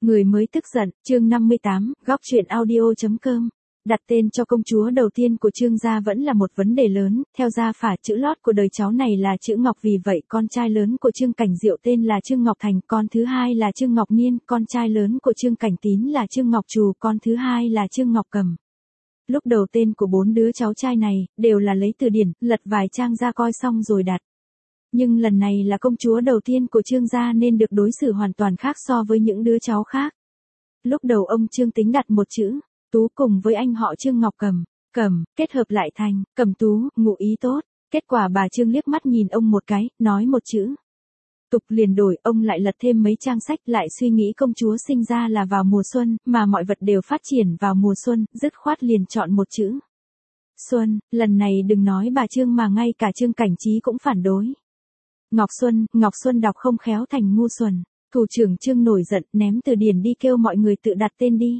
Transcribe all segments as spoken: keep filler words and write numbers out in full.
Người mới tức giận, chương năm mươi tám, góc truyện audio.com. Đặt tên cho công chúa đầu tiên của Trương gia vẫn là một vấn đề lớn, theo gia phả chữ lót của đời cháu này là chữ Ngọc, vì vậy con trai lớn của Trương Cảnh Diệu tên là Trương Ngọc Thành, con thứ hai là Trương Ngọc Niên, con trai lớn của Trương Cảnh Tín là Trương Ngọc Trù, con thứ hai là Trương Ngọc Cầm. Lúc đầu tên của bốn đứa cháu trai này, đều là lấy từ điển, lật vài trang ra coi xong rồi đặt. Nhưng lần này là công chúa đầu tiên của Trương gia nên được đối xử hoàn toàn khác so với những đứa cháu khác. Lúc đầu ông Trương tính đặt một chữ Tú cùng với anh họ Trương Ngọc Cầm, Cầm, kết hợp lại thành Cầm Tú, ngụ ý tốt. Kết quả bà Trương liếc mắt nhìn ông một cái, nói một chữ Tục liền đổi, ông lại lật thêm mấy trang sách, lại suy nghĩ công chúa sinh ra là vào mùa xuân, mà mọi vật đều phát triển vào mùa xuân, dứt khoát liền chọn một chữ Xuân. Lần này đừng nói bà Trương mà ngay cả Trương Cảnh Trí cũng phản đối. Ngọc Xuân, Ngọc Xuân đọc không khéo thành ngu xuẩn. Thủ trưởng Trương nổi giận, ném từ điển đi kêu mọi người tự đặt tên đi.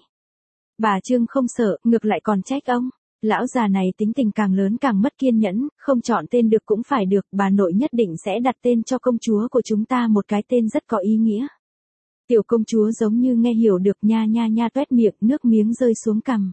Bà Trương không sợ, ngược lại còn trách ông. Lão già này tính tình càng lớn càng mất kiên nhẫn, không chọn tên được cũng phải được, bà nội nhất định sẽ đặt tên cho công chúa của chúng ta một cái tên rất có ý nghĩa. Tiểu công chúa giống như nghe hiểu được, nha nha nha toét miệng, nước miếng rơi xuống cằm.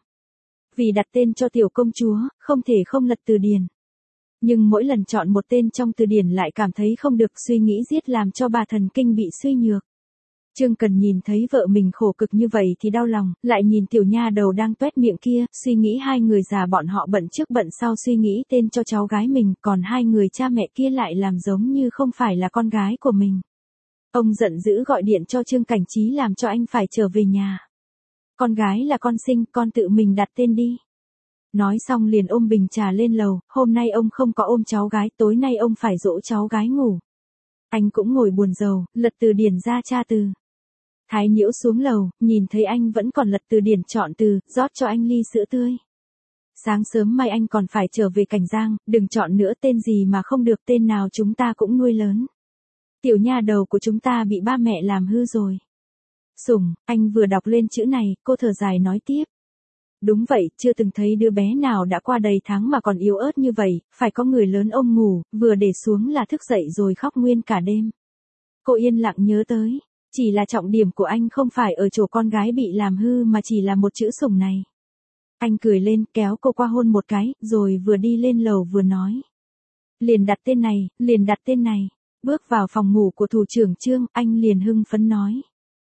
Vì đặt tên cho tiểu công chúa, không thể không lật từ điển. Nhưng mỗi lần chọn một tên trong từ điển lại cảm thấy không được, suy nghĩ giết làm cho bà thần kinh bị suy nhược. Trương Cần nhìn thấy vợ mình khổ cực như vậy thì đau lòng, lại nhìn tiểu nha đầu đang toét miệng kia, suy nghĩ hai người già bọn họ bận trước bận sau suy nghĩ tên cho cháu gái mình, còn hai người cha mẹ kia lại làm giống như không phải là con gái của mình. Ông giận dữ gọi điện cho Trương Cảnh Trí làm cho anh phải trở về nhà. Con gái là con sinh, con tự mình đặt tên đi. Nói xong liền ôm bình trà lên lầu, hôm nay ông không có ôm cháu gái, tối nay ông phải dỗ cháu gái ngủ. Anh cũng ngồi buồn rầu, lật từ điển ra tra từ. Thái Nhiễu xuống lầu, nhìn thấy anh vẫn còn lật từ điển chọn từ, rót cho anh ly sữa tươi. Sáng sớm mai anh còn phải trở về Cảnh Giang, đừng chọn nữa, tên gì mà không được, tên nào chúng ta cũng nuôi lớn. Tiểu nha đầu của chúng ta bị ba mẹ làm hư rồi. Sủng, anh vừa đọc lên chữ này, cô thở dài nói tiếp. Đúng vậy, chưa từng thấy đứa bé nào đã qua đầy tháng mà còn yếu ớt như vậy, phải có người lớn ôm ngủ, vừa để xuống là thức dậy rồi khóc nguyên cả đêm. Cô yên lặng nhớ tới, chỉ là trọng điểm của anh không phải ở chỗ con gái bị làm hư mà chỉ là một chữ Sủng này. Anh cười lên, kéo cô qua hôn một cái, rồi vừa đi lên lầu vừa nói. Liền đặt tên này, liền đặt tên này. Bước vào phòng ngủ của thủ trưởng Trương, anh liền hưng phấn nói.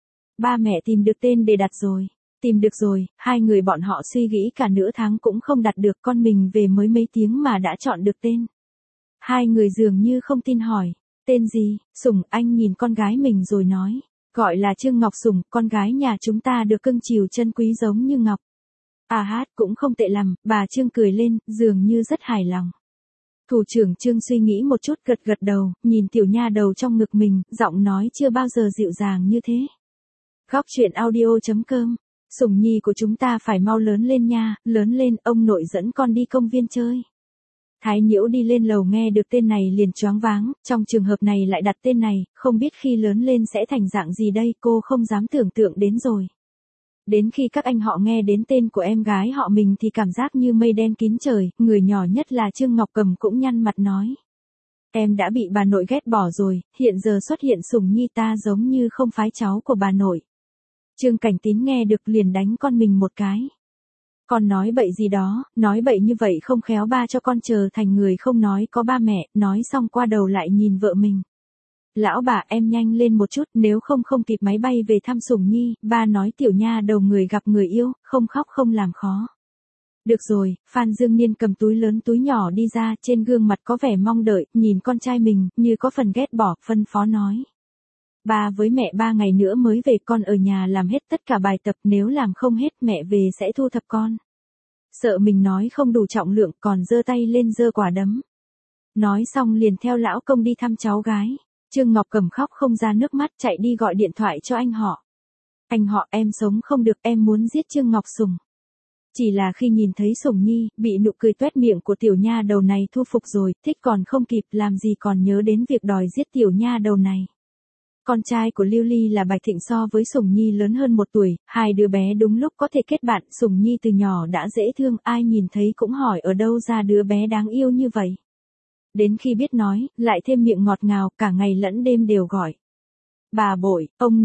Ba mẹ tìm được tên để đặt rồi. Tìm được rồi, hai người bọn họ suy nghĩ cả nửa tháng cũng không đặt được, con mình về mới mấy tiếng mà đã chọn được tên. Hai người dường như không tin hỏi, tên gì? Sủng. Anh nhìn con gái mình rồi nói, gọi là Trương Ngọc Sủng, con gái nhà chúng ta được cưng chiều chân quý giống như ngọc. À hát, cũng không tệ lắm, bà Trương cười lên, dường như rất hài lòng. Thủ trưởng Trương suy nghĩ một chút, gật gật đầu, nhìn tiểu nha đầu trong ngực mình, giọng nói chưa bao giờ dịu dàng như thế. Góc truyện audio.com. Sủng nhi của chúng ta phải mau lớn lên nha, lớn lên, ông nội dẫn con đi công viên chơi. Thái Nhiễu đi lên lầu nghe được tên này liền choáng váng, trong trường hợp này lại đặt tên này, không biết khi lớn lên sẽ thành dạng gì đây, cô không dám tưởng tượng đến rồi. Đến khi các anh họ nghe đến tên của em gái họ mình thì cảm giác như mây đen kín trời, người nhỏ nhất là Trương Ngọc Cầm cũng nhăn mặt nói. Em đã bị bà nội ghét bỏ rồi, hiện giờ xuất hiện Sủng nhi ta giống như không phái cháu của bà nội. Trương Cảnh Tín nghe được liền đánh con mình một cái. Con nói bậy gì đó, nói bậy như vậy không khéo ba cho con chờ thành người không nói có ba mẹ, nói xong qua đầu lại nhìn vợ mình. Lão bà, em nhanh lên một chút, nếu không không kịp máy bay về thăm Sủng nhi, ba nói tiểu nha đầu người gặp người yêu, không khóc không làm khó. Được rồi, Phan Dương Niên cầm túi lớn túi nhỏ đi ra, trên gương mặt có vẻ mong đợi, nhìn con trai mình, như có phần ghét bỏ, phân phó nói. Ba với mẹ ba ngày nữa mới về, con ở nhà làm hết tất cả bài tập, nếu làm không hết mẹ về sẽ thu thập con. Sợ mình nói không đủ trọng lượng, còn giơ tay lên giơ quả đấm. Nói xong liền theo lão công đi thăm cháu gái. Trương Ngọc Cầm khóc không ra nước mắt, chạy đi gọi điện thoại cho anh họ. Anh họ, em sống không được, em muốn giết Trương Ngọc Sủng. Chỉ là khi nhìn thấy Sủng nhi, bị nụ cười toét miệng của tiểu nha đầu này thu phục rồi, thích còn không kịp, làm gì còn nhớ đến việc đòi giết tiểu nha đầu này. Con trai của Lưu Ly là Bạch Thịnh so với Sủng nhi lớn hơn một tuổi, hai đứa bé đúng lúc có thể kết bạn, Sủng nhi từ nhỏ đã dễ thương, ai nhìn thấy cũng hỏi ở đâu ra đứa bé đáng yêu như vậy. Đến khi biết nói, lại thêm miệng ngọt ngào, cả ngày lẫn đêm đều gọi. Bà bội, ông nội,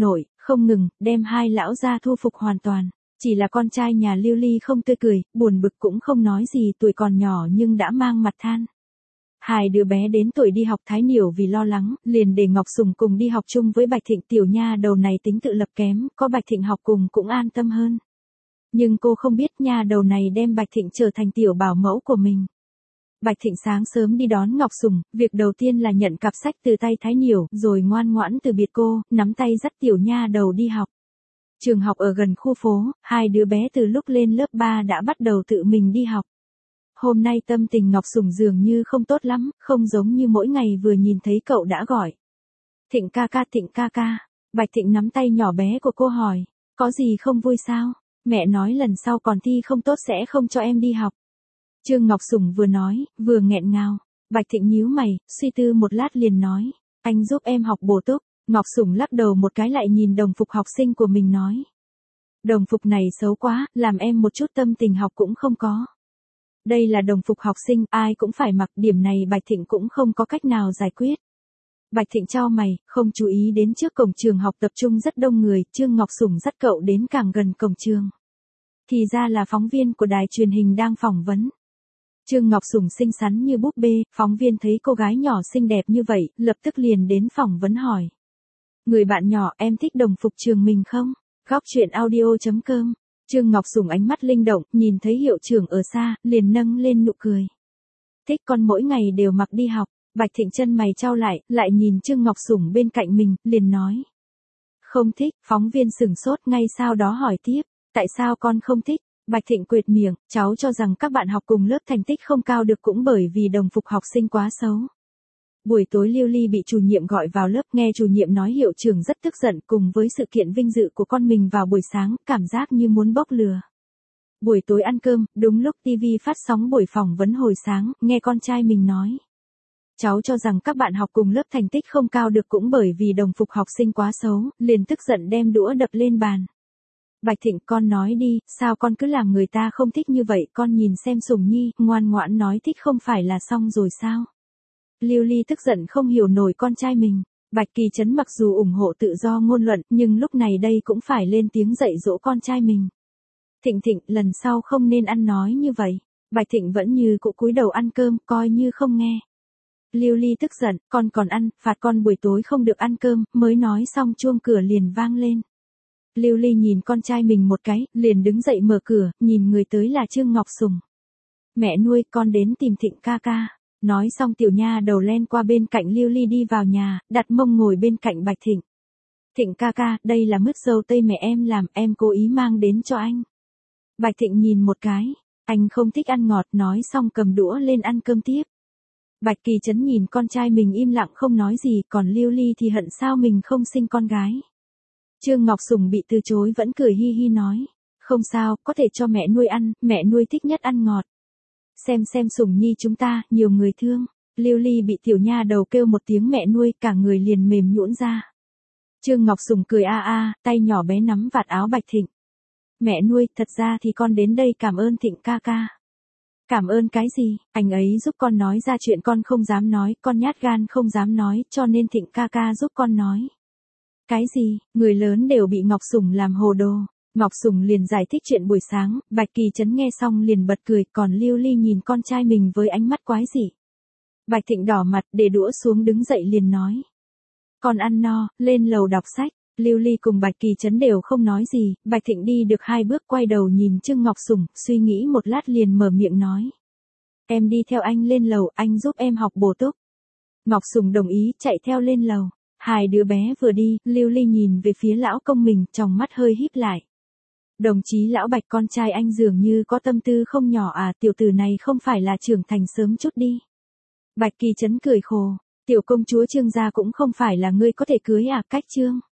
không ngừng, đem hai lão gia thu phục hoàn toàn. Chỉ là con trai nhà Lưu Ly không tươi cười, buồn bực cũng không nói gì, tuổi còn nhỏ nhưng đã mang mặt than. Hai đứa bé đến tuổi đi học Thái Niểu vì lo lắng, liền để Ngọc Sùng cùng đi học chung với Bạch Thịnh. Tiểu nha đầu này tính tự lập kém, có Bạch Thịnh học cùng cũng an tâm hơn. Nhưng cô không biết nha đầu này đem Bạch Thịnh trở thành tiểu bảo mẫu của mình. Bạch Thịnh sáng sớm đi đón Ngọc Sùng, việc đầu tiên là nhận cặp sách từ tay Thái Niểu, rồi ngoan ngoãn từ biệt cô, nắm tay dắt tiểu nha đầu đi học. Trường học ở gần khu phố, hai đứa bé từ lúc lên lớp ba đã bắt đầu tự mình đi học. Hôm nay tâm tình Ngọc Sùng dường như không tốt lắm, không giống như mỗi ngày vừa nhìn thấy cậu đã gọi. Thịnh ca ca, Thịnh ca ca. Bạch Thịnh nắm tay nhỏ bé của cô hỏi, có gì không vui sao? Mẹ nói lần sau còn thi không tốt sẽ không cho em đi học. Trương Ngọc Sùng vừa nói, vừa nghẹn ngào. Bạch Thịnh nhíu mày, suy tư một lát liền nói, anh giúp em học bổ túc. Ngọc Sùng lắc đầu một cái lại nhìn đồng phục học sinh của mình nói. Đồng phục này xấu quá, làm em một chút tâm tình học cũng không có. Đây là đồng phục học sinh, ai cũng phải mặc, điểm này Bạch Thịnh cũng không có cách nào giải quyết. Bạch Thịnh chau mày, không chú ý đến trước cổng trường học tập trung rất đông người, Trương Ngọc Sùng dắt cậu đến càng gần cổng trường. Thì ra là phóng viên của đài truyền hình đang phỏng vấn. Trương Ngọc Sùng xinh xắn như búp bê, phóng viên thấy cô gái nhỏ xinh đẹp như vậy, lập tức liền đến phỏng vấn hỏi. Người bạn nhỏ, em thích đồng phục trường mình không? Góc truyện audio chấm com. Trương Ngọc Sùng ánh mắt linh động, nhìn thấy hiệu trưởng ở xa, liền nâng lên nụ cười. Thích, con mỗi ngày đều mặc đi học. Bạch Thịnh chân mày chau lại, lại nhìn Trương Ngọc Sùng bên cạnh mình, liền nói. Không thích, phóng viên sửng sốt ngay sau đó hỏi tiếp, tại sao con không thích? Bạch Thịnh quệt miệng, cháu cho rằng các bạn học cùng lớp thành tích không cao được cũng bởi vì đồng phục học sinh quá xấu. Buổi tối Lưu Ly bị chủ nhiệm gọi vào lớp, nghe chủ nhiệm nói hiệu trưởng rất tức giận, cùng với sự kiện vinh dự của con mình vào buổi sáng, cảm giác như muốn bốc lửa. Buổi tối ăn cơm, đúng lúc ti vi phát sóng buổi phỏng vấn hồi sáng, nghe con trai mình nói. Cháu cho rằng các bạn học cùng lớp thành tích không cao được cũng bởi vì đồng phục học sinh quá xấu, liền tức giận đem đũa đập lên bàn. Bạch Thịnh, con nói đi, sao con cứ làm người ta không thích như vậy, con nhìn xem Sùng Nhi, ngoan ngoãn nói thích không phải là xong rồi sao? Lưu Ly tức giận không hiểu nổi con trai mình. Bạch Kỳ Trấn mặc dù ủng hộ tự do ngôn luận, nhưng lúc này đây cũng phải lên tiếng dạy dỗ con trai mình. Thịnh Thịnh, lần sau không nên ăn nói như vậy. Bạch Thịnh vẫn như cũ cúi đầu ăn cơm, coi như không nghe. Lưu Ly tức giận, con còn ăn, phạt con buổi tối không được ăn cơm, mới nói xong chuông cửa liền vang lên. Lưu Ly nhìn con trai mình một cái, liền đứng dậy mở cửa, nhìn người tới là Trương Ngọc Sùng. Mẹ nuôi, con đến tìm Thịnh ca ca. Nói xong tiểu nha đầu len qua bên cạnh Lưu Ly đi vào nhà, đặt mông ngồi bên cạnh Bạch Thịnh. Thịnh ca ca, đây là mứt dâu tây mẹ em làm, em cố ý mang đến cho anh. Bạch Thịnh nhìn một cái, anh không thích ăn ngọt, nói xong cầm đũa lên ăn cơm tiếp. Bạch Kỳ Trấn nhìn con trai mình im lặng không nói gì, còn Lưu Ly thì hận sao mình không sinh con gái. Trương Ngọc Sùng bị từ chối vẫn cười hi hi nói, không sao, có thể cho mẹ nuôi ăn, mẹ nuôi thích nhất ăn ngọt. Xem xem Sùng Nhi chúng ta, nhiều người thương. Lưu Ly bị tiểu nha đầu kêu một tiếng mẹ nuôi, cả người liền mềm nhũn ra. Trương Ngọc Sùng cười a a, tay nhỏ bé nắm vạt áo Bạch Thịnh. Mẹ nuôi, thật ra thì con đến đây cảm ơn Thịnh ca ca. Cảm ơn cái gì, anh ấy giúp con nói ra chuyện con không dám nói, con nhát gan không dám nói, cho nên Thịnh ca ca giúp con nói. Cái gì, người lớn đều bị Ngọc Sùng làm hồ đồ. Ngọc Sùng liền giải thích chuyện buổi sáng, Bạch Kỳ Trấn nghe xong liền bật cười, còn Lưu Ly nhìn con trai mình với ánh mắt quái dị. Bạch Thịnh đỏ mặt, để đũa xuống đứng dậy liền nói. Con ăn no, lên lầu đọc sách. Lưu Ly cùng Bạch Kỳ Trấn đều không nói gì, Bạch Thịnh đi được hai bước quay đầu nhìn Trương Ngọc Sùng, suy nghĩ một lát liền mở miệng nói. Em đi theo anh lên lầu, anh giúp em học bổ túc. Ngọc Sùng đồng ý, chạy theo lên lầu. Hai đứa bé vừa đi, Lưu Ly nhìn về phía lão công mình, tròng mắt hơi híp lại. Đồng chí lão Bạch, con trai anh dường như có tâm tư không nhỏ à, tiểu tử này không phải là trưởng thành sớm chút đi. Bạch Kỳ Trấn cười khổ, tiểu công chúa Trương gia cũng không phải là ngươi có thể cưới à, cách Trương.